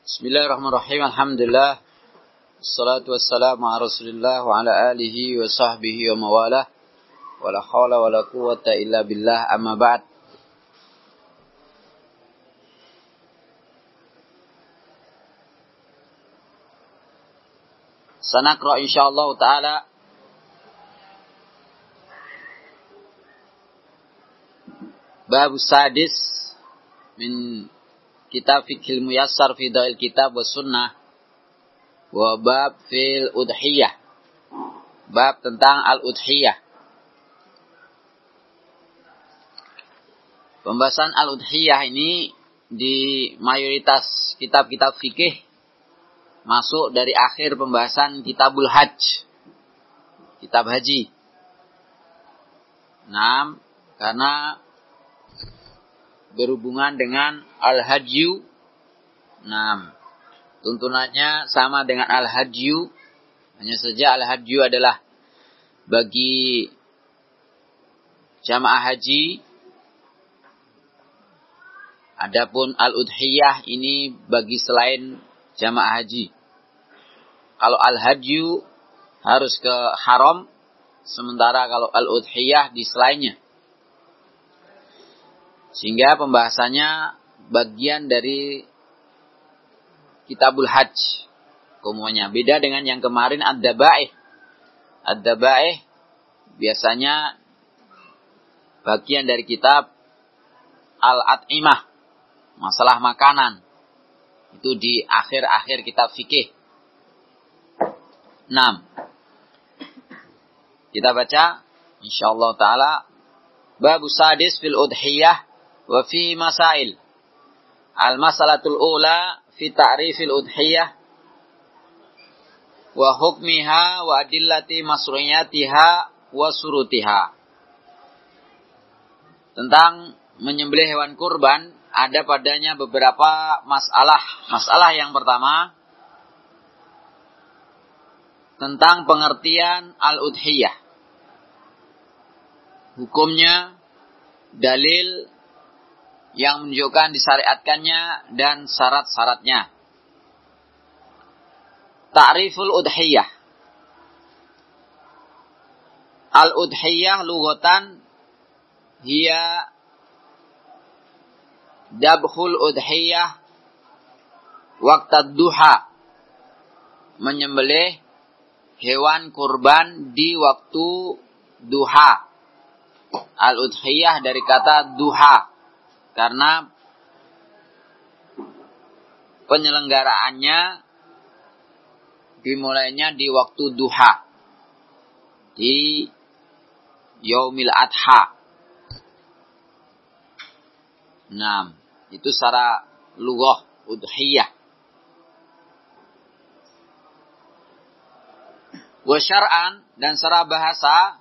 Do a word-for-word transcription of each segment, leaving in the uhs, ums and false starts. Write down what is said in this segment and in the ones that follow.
Bismillahirrahmanirrahim. Alhamdulillah. Assalatu wassalamu ala Rasulillah wa ala alihi wa sahbihi wa mawalah. Wa la hawla wa la quwwata illa billah, amma ba'd. Sanaqra insyaallah taala bab sadis min kitab Fiqhul Muyassar fi Dawil Kitab wa Sunnah wa bab fil udhiyah. Bab tentang al-udhiyah. Pembahasan al-udhiyah ini di mayoritas kitab-kitab fikih masuk dari akhir pembahasan Kitabul Hajj. Kitab haji. Nah, karena berhubungan dengan al-hajju. Nah, tuntunannya sama dengan al-hajju. Hanya saja al-hajju adalah bagi jamaah haji. Adapun al-udhiyah ini bagi selain jamaah haji. Kalau al-hajju harus ke haram, sementara kalau al-udhiyah di selainnya. Sehingga pembahasannya bagian dari Kitabul Hajj. Umumnya beda dengan yang kemarin ad-dabaih. Ad-dabaih biasanya bagian dari kitab al-at'imah. Masalah makanan. Itu di akhir-akhir kitab fikih. enam. Kita baca insyaallah taala bab sadis fil udhiyah wa fi masail. Al-masalatul ula fi ta'rifil udhiyah wa hukmiha wa adillati masru'iyatiha wa surutiha. Tentang menyembelih hewan kurban ada padanya beberapa masalah. Masalah yang pertama tentang pengertian al-udhiyah. Hukumnya, dalil yang menunjukkan disyariatkannya dan syarat-syaratnya. Ta'riful udhiyah. Al-udhiyah lughatan hiya dabhul udhiyah waqtad duha. Menyembelih hewan kurban di waktu duha. Al-udhiyah dari kata duha. Karena penyelenggaraannya dimulainya di waktu duha. Di Yaumil Adha. Nah, itu secara lughah udhiyah. Wa syar'an dan secara bahasa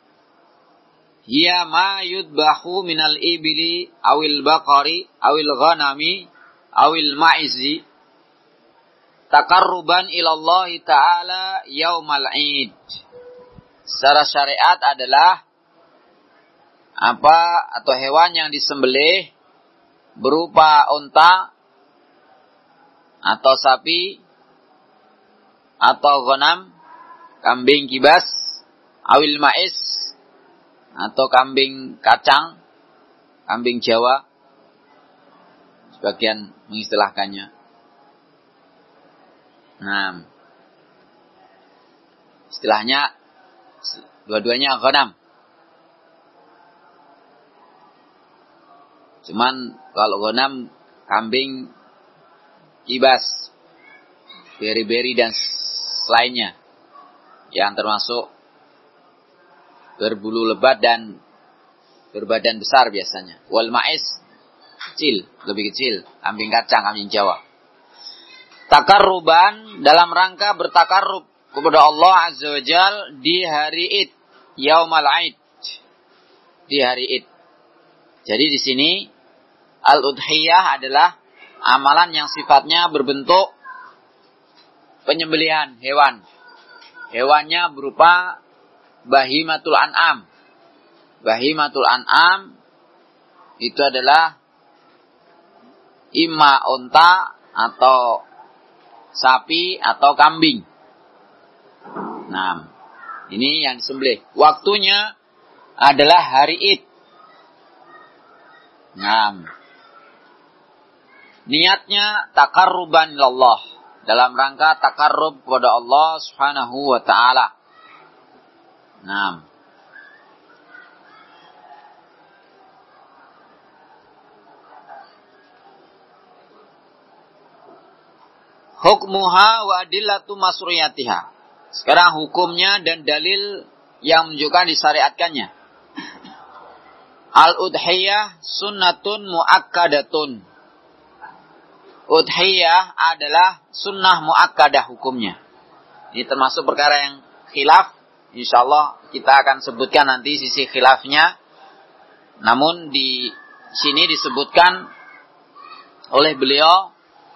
hiya ma yudbahu minal ibili awil baqari awil ghanami awil ma'izi takarruban ilallahi ta'ala yaumal id. Secara syariat adalah apa atau hewan yang disembelih berupa unta atau sapi atau ghanam, kambing kibas, awil ma'iz atau kambing kacang, kambing Jawa, sebagian mengistilahkannya. Nah, istilahnya dua-duanya ghanam. Cuman kalau ghanam kambing kibas, beri-beri dan selainnya, yang termasuk berbulu lebat dan berbadan besar biasanya. Wal ma'iz kecil, lebih kecil, kambing kacang, kambing Jawa. Takarruban dalam rangka bertakarrub kepada Allah Azza wa Jal di hari Id, Yaumal Id. Di hari Id. Jadi di sini al-udhiyah adalah amalan yang sifatnya berbentuk penyembelihan hewan. Hewannya berupa bahimatul an'am. Bahimatul an'am itu adalah imma unta atau sapi atau kambing. Nah, ini yang disembelih. Waktunya adalah hari Id. Nah, niatnya takarruban ilallah, dalam rangka takarrub kepada Allah Subhanahu wa taala. Nah, hukmuha wa adillatu masruyatiha. Sekarang hukumnya dan dalil yang menunjukkan disyariatkannya. Al-udhiyah sunnatun muakkadatun. Udhiyah adalah sunnah muakkadah hukumnya. Ini termasuk perkara yang khilaf. Insyaallah kita akan sebutkan nanti sisi khilafnya. Namun di sini disebutkan oleh beliau,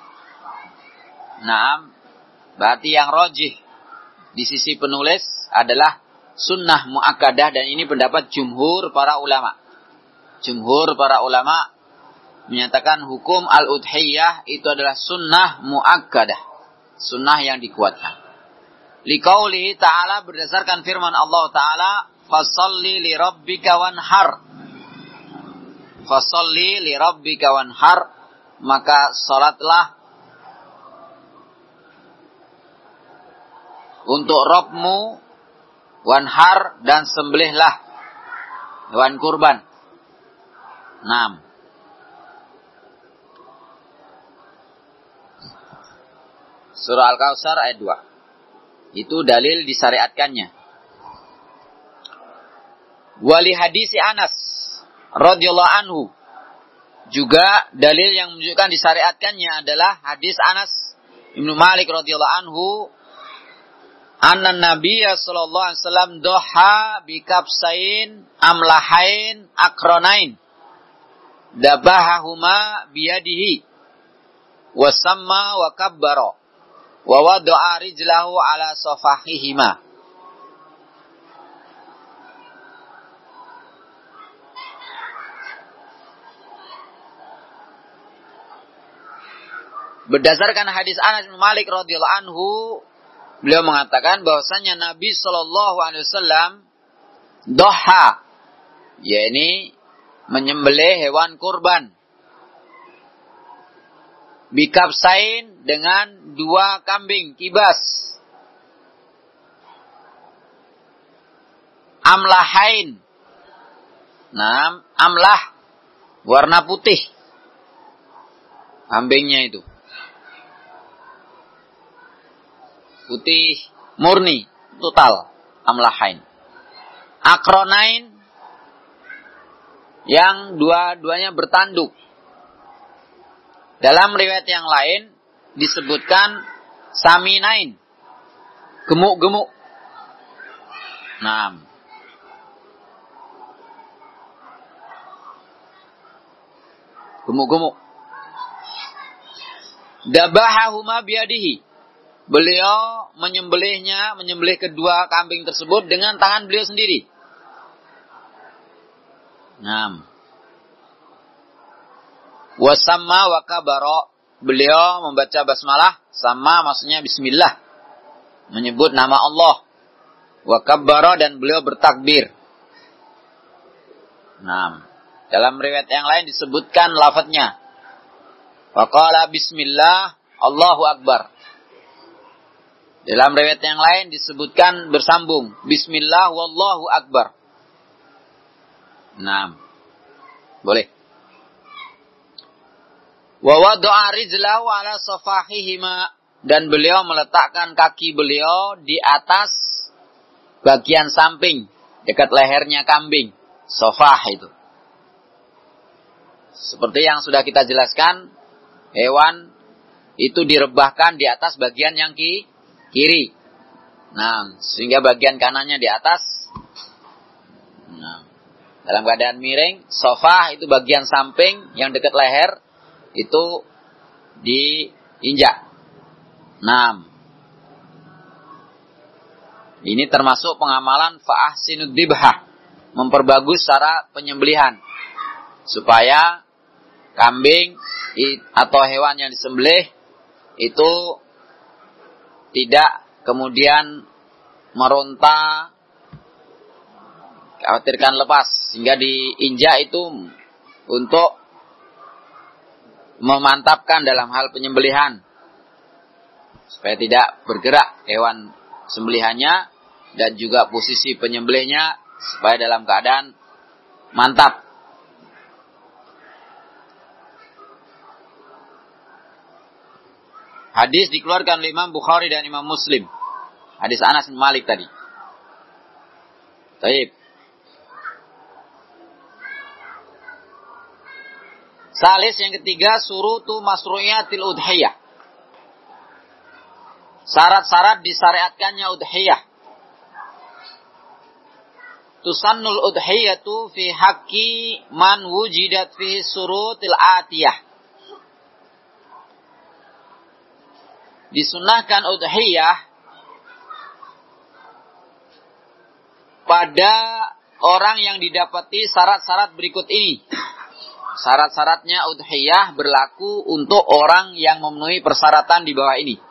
nah, berarti yang rajih di sisi penulis adalah sunnah muakkadah, dan ini pendapat jumhur para ulama. Jumhur para ulama menyatakan hukum al-udhiyah itu adalah sunnah muakkadah, sunnah yang dikuatkan. Liqaulihi ta'ala, berdasarkan firman Allah Ta'ala, fasalli li rabbika wanhar. Fasalli li rabbika wanhar, maka salatlah untuk Rabbmu, wanhar, dan sembelihlah hewan kurban. enam. Surah Al-Kautsar ayat dua. Itu dalil disyariatkannya. Wali hadisi Anas radhiyallahu anhu, juga dalil yang menunjukkan disyariatkannya adalah hadis Anas Ibnu Malik radhiyallahu anhu, anna Nabiyya sallallahu alaihi wasallam doha bikabsain amlahain akronain dabahahuma biyadihi wasamma wa kabbara wa wada'a rijlahu ala safahihima. Berdasarkan hadis Anas bin Malik radhiyallahu anhu, beliau mengatakan bahwasanya Nabi sallallahu alaihi wasallam doha, yakni menyembelih hewan kurban, bikabsain, dengan dua kambing kibas, amlahain, nah, amlah warna putih kambingnya itu, putih murni total, amlahain. Akronain, yang dua-duanya bertanduk. Dalam riwayat yang lain disebutkan saminain, gemuk-gemuk. Nah, gemuk-gemuk. Dabahahuma biadihi, beliau menyembelihnya, menyembelih kedua kambing tersebut dengan tangan beliau sendiri. Nah, wasamma wa kabara, beliau membaca basmalah, sama maksudnya bismillah, menyebut nama Allah. Wa kabbara, dan beliau bertakbir. Nah, dalam riwayat yang lain disebutkan lafadznya, wa qala bismillah Allahu akbar. Dalam riwayat yang lain disebutkan bersambung, bismillah wallahu akbar. Nah, boleh. Wa wada'a rijlahu ala safahihima, dan beliau meletakkan kaki beliau di atas bagian samping dekat lehernya kambing, safah itu. Seperti yang sudah kita jelaskan, hewan itu direbahkan di atas bagian yang ki, kiri. Nah, sehingga bagian kanannya di atas. Nah, dalam keadaan miring, safah itu bagian samping yang dekat leher itu diinjak. Nah, ini termasuk pengamalan fa'ahsinud dibhah, memperbagus cara penyembelihan supaya kambing atau hewan yang disembelih itu tidak kemudian meronta, khawatirkan lepas, sehingga diinjak itu untuk memantapkan dalam hal penyembelihan, supaya tidak bergerak hewan sembelihannya, dan juga posisi penyembelihnya supaya dalam keadaan mantap. Hadis dikeluarkan oleh Imam Bukhari dan Imam Muslim. Hadis Anas bin Malik tadi. Baik. Salis yang ketiga, surutu masru'iyatil udhiyah. Syarat-syarat disyariatkannya udhiyah. Tusannul udhiyatu fi haqqi man wujidat fihi surutil atiyah. Disunahkan udhiyah pada orang yang didapati syarat-syarat berikut ini. Syarat-syaratnya udhiyah berlaku untuk orang yang memenuhi persyaratan di bawah ini.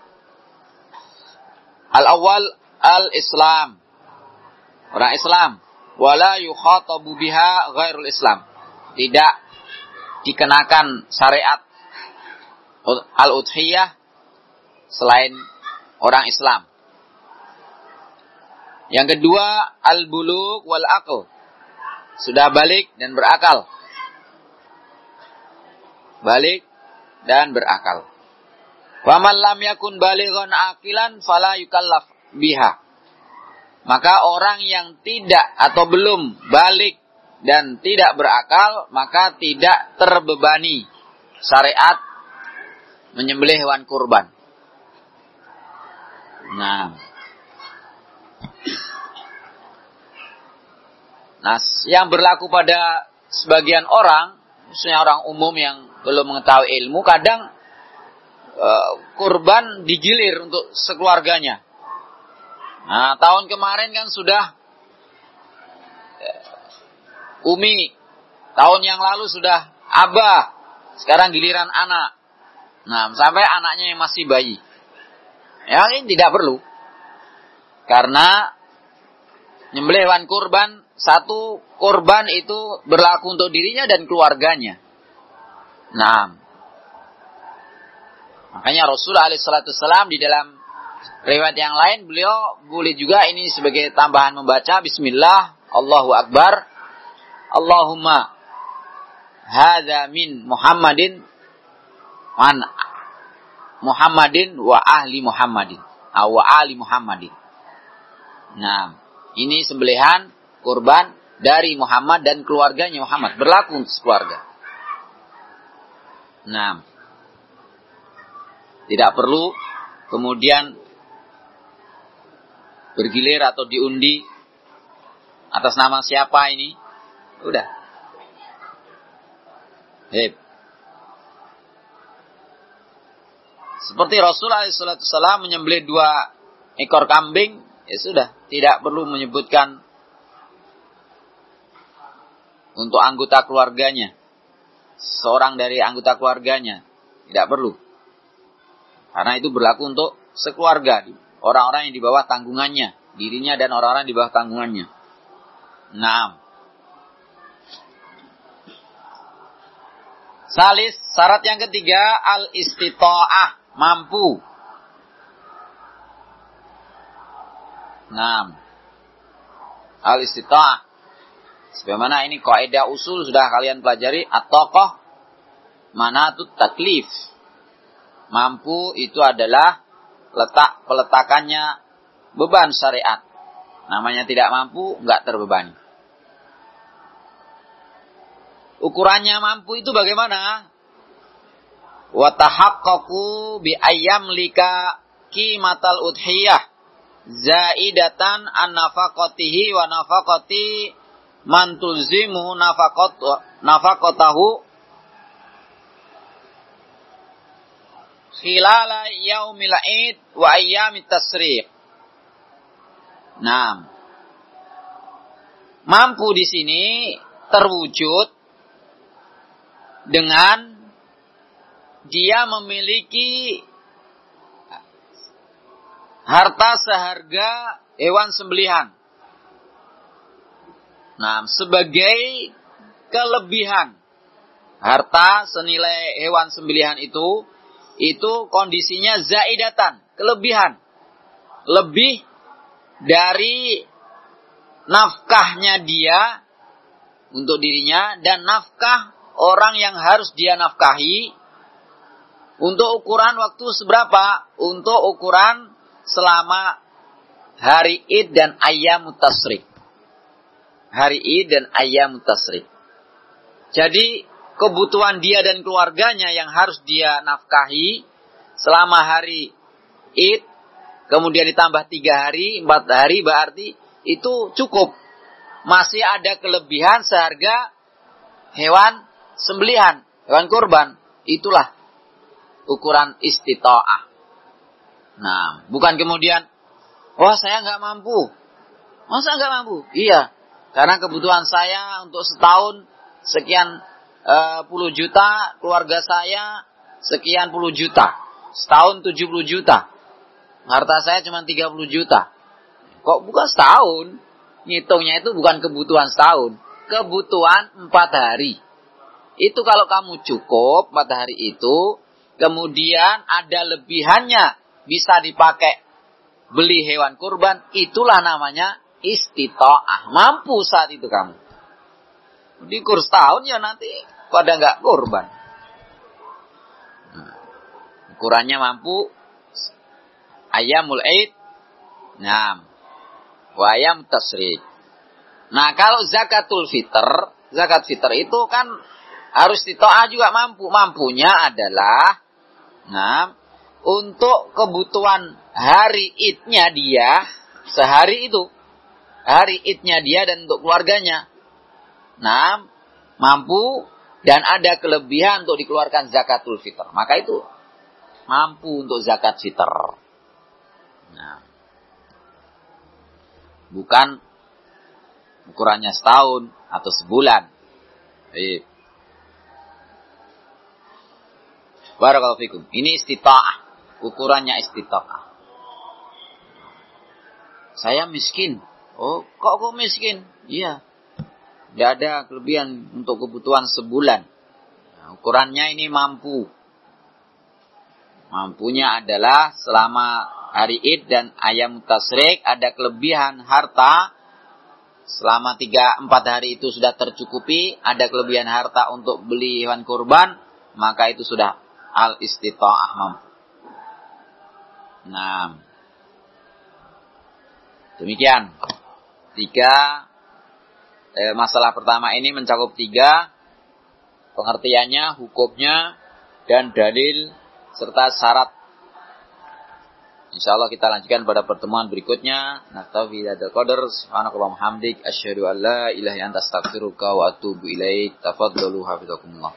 Al-awwal al-Islam. Orang Islam. Wala yukhatabu biha ghairul Islam. Tidak dikenakan syariat al-udhiyah selain orang Islam. Yang kedua, al-bulugh wal aql. Sudah balik dan berakal. Balik dan berakal. Wa man lam yakun balighan aqilan fala yukallaf biha. Maka orang yang tidak atau belum balik dan tidak berakal, maka tidak terbebani syariat menyembelih hewan kurban. Nah, nah, yang berlaku pada sebagian orang, khususnya orang umum yang belum mengetahui ilmu, kadang uh, kurban digilir untuk sekeluarganya. Nah, tahun kemarin kan sudah uh, umi, tahun yang lalu sudah abah, sekarang giliran anak. Nah, sampai anaknya yang masih bayi. Ya, ini tidak perlu. Karena nyembelih hewan kurban, satu kurban itu berlaku untuk dirinya dan keluarganya. Nah, makanya Rasulullah alaihi salatu wasallam di dalam riwayat yang lain, beliau boleh juga ini sebagai tambahan membaca Bismillah, Allahu Akbar, Allahumma hadza min Muhammadin man Muhammadin wa ahli Muhammadin, wa ali Muhammadin. Nah, ini sembelihan kurban dari Muhammad dan keluarganya Muhammad, berlaku untuk keluarga. Nah, tidak perlu kemudian bergilir atau diundi atas nama siapa ini. Udah. Hep. Seperti Rasulullah shallallahu alaihi wasallam menyembelih dua ekor kambing, ya sudah, tidak perlu menyebutkan untuk anggota keluarganya, seorang dari anggota keluarganya, tidak perlu. Karena itu berlaku untuk sekeluarga, orang-orang yang di bawah tanggungannya, dirinya dan orang-orang di bawah tanggungannya. Nah, salis, syarat yang ketiga, al-istita'ah, mampu. Nah, al-istita'ah. Sebagaimana ini kaidah usul sudah kalian pelajari, at-taqah manatut taklif. Mampu itu adalah letak peletakannya beban syariat. Namanya tidak mampu, enggak terbebani. Ukurannya mampu itu bagaimana? Wa tahaqqaqu bi ayyam lika qimatal udhiyah zaidatan an nafaqatihi wa nafaqati man tulzimu nafaqat nafaqatahu khilala yaumil id wa ayyamit tasriq. Nah, mampu di sini terwujud dengan dia memiliki harta seharga hewan sembelihan. Nah, sebagai kelebihan harta senilai hewan sembelihan itu, itu kondisinya zaidatan, kelebihan. Lebih dari nafkahnya dia untuk dirinya dan nafkah orang yang harus dia nafkahi. Untuk ukuran waktu seberapa? Untuk ukuran selama hari Id dan ayyamut tasyrik. Hari Id dan ayyamut tasyrik. Jadi kebutuhan dia dan keluarganya yang harus dia nafkahi selama hari Id, kemudian ditambah tiga hari, empat hari, berarti itu cukup. Masih ada kelebihan seharga hewan sembelihan, hewan kurban. Itulah ukuran istita'ah. Nah, bukan kemudian, wah saya nggak mampu. Masa nggak mampu? Iya, karena kebutuhan saya untuk setahun sekian uh, puluh juta, keluarga saya sekian puluh juta. Setahun tujuh puluh juta. Harta saya cuma tiga puluh juta. Kok bukan setahun? Ngitungnya itu bukan kebutuhan setahun. Kebutuhan empat hari. Itu kalau kamu cukup empat hari itu, kemudian ada lebihannya bisa dipakai beli hewan kurban, itulah namanya istita'ah. Mampu saat itu kamu. Dikur setahun ya nanti pada nggak kurban. Nah, ukurannya mampu ayyamul Aid, nah, wa ayyam tasyrik. Nah, kalau zakatul fitr, zakat fitr itu kan harus istita'ah juga mampu. Mampunya adalah, nah, untuk kebutuhan hari Idnya dia, sehari itu, hari Idnya dia dan untuk keluarganya. Nah, mampu dan ada kelebihan untuk dikeluarkan zakatul fitr. Maka itu mampu untuk zakat fitr. Nah, bukan ukurannya setahun atau sebulan. Baik. Barakallahu fikum. Ini istita'ah. Ukurannya istita'ah. Saya miskin. Oh, kok kok miskin? Iya. Tidak ada kelebihan untuk kebutuhan sebulan. Nah, ukurannya ini mampu. Mampunya adalah selama hari Id dan ayyam tasyrik ada kelebihan harta. Selama tiga empat hari itu sudah tercukupi. Ada kelebihan harta untuk beli hewan kurban. Maka itu sudah al-istita'ah mampu. Nah, demikian. Tiga, eh, masalah pertama ini mencakup tiga. Pengertiannya, hukumnya, dan dalil, serta syarat. InsyaAllah kita lanjutkan pada pertemuan berikutnya. Naktafi hadal qadar. Subhanakallahumma hamdik. Asyhadu an la ilaha illa anta astaghfiruka wa atubu ilaik. Tafaddalu hafizakumullah.